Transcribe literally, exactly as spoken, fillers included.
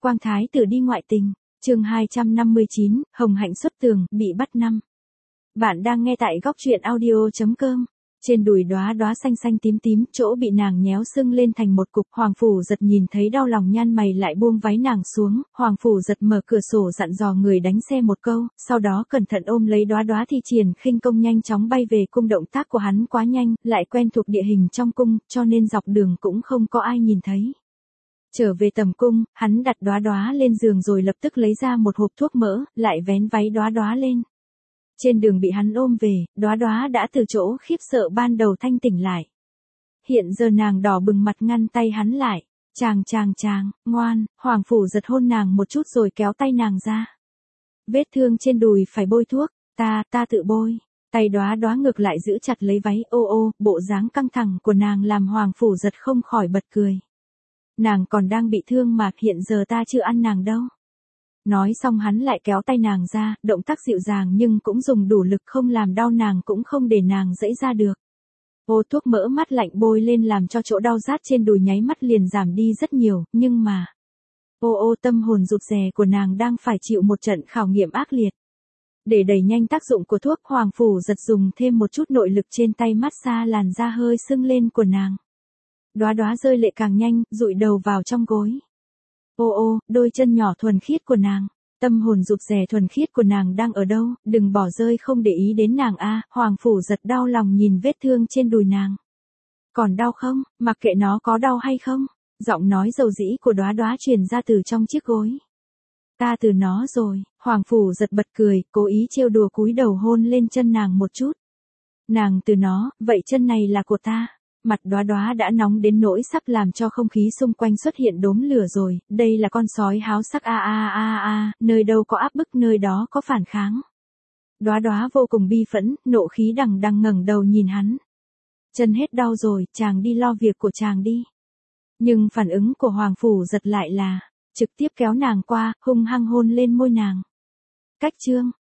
Quang thái tử đi ngoại tình. Chương hai trăm năm mươi chín, Hồng hạnh xuất tường, bị bắt năm. Bạn đang nghe tại góc truyện audio chấm com. Trên đùi đóa đóa xanh xanh tím tím, chỗ bị nàng nhéo sưng lên thành một cục, Hoàng Phủ Giật nhìn thấy đau lòng nhăn mày lại buông váy nàng xuống, Hoàng Phủ Giật mở cửa sổ dặn dò người đánh xe một câu, sau đó cẩn thận ôm lấy đóa đóa thi triển khinh công nhanh chóng bay về cung. Động tác của hắn quá nhanh, lại quen thuộc địa hình trong cung, cho nên dọc đường cũng không có ai nhìn thấy. Trở về tầm cung, hắn đặt đóa đóa lên giường rồi lập tức lấy ra một hộp thuốc mỡ, lại vén váy đóa đóa lên. Trên đường bị hắn ôm về, đóa đóa đã từ chỗ khiếp sợ ban đầu thanh tỉnh lại. Hiện giờ nàng đỏ bừng mặt ngăn tay hắn lại. Chàng chàng chàng, ngoan. Hoàng Phủ Giật hôn nàng một chút rồi kéo tay nàng ra. Vết thương trên đùi phải bôi thuốc, ta, ta tự bôi. Tay đóa đóa ngược lại giữ chặt lấy váy, ô ô, bộ dáng căng thẳng của nàng làm Hoàng Phủ Giật không khỏi bật cười. Nàng còn đang bị thương mà, hiện giờ ta chưa ăn nàng đâu. Nói xong hắn lại kéo tay nàng ra, động tác dịu dàng nhưng cũng dùng đủ lực, không làm đau nàng cũng không để nàng dẫy ra được. Ô thuốc mỡ mát lạnh bôi lên làm cho chỗ đau rát trên đùi nháy mắt liền giảm đi rất nhiều, nhưng mà... Ô ô tâm hồn rụt rè của nàng đang phải chịu một trận khảo nghiệm ác liệt. Để đẩy nhanh tác dụng của thuốc, Hoàng Phủ Giật dùng thêm một chút nội lực trên tay massage làn da hơi sưng lên của nàng. Đóa đóa rơi lệ càng nhanh, dụi đầu vào trong gối. Ô ô, đôi chân nhỏ thuần khiết của nàng, tâm hồn rụt rè thuần khiết của nàng đang ở đâu, đừng bỏ rơi, không để ý đến nàng a. Hoàng Phủ Giật đau lòng nhìn vết thương trên đùi nàng. Còn đau không, mặc kệ nó có đau hay không, giọng nói dầu dĩ của đóa đóa truyền ra từ trong chiếc gối. Ta từ nó rồi. Hoàng Phủ Giật bật cười, cố ý trêu đùa cúi đầu hôn lên chân nàng một chút. Nàng từ nó, vậy chân này là của ta. Mặt đóa đóa đã nóng đến nỗi sắp làm cho không khí xung quanh xuất hiện đốm lửa rồi, đây là con sói háo sắc a a a a, nơi đâu có áp bức nơi đó có phản kháng. Đóa đóa vô cùng bi phẫn, nộ khí đằng đằng ngẩng đầu nhìn hắn. Chân hết đau rồi, chàng đi lo việc của chàng đi. Nhưng phản ứng của Hoàng Phủ Giật lại là, trực tiếp kéo nàng qua, hung hăng hôn lên môi nàng. Cách chương,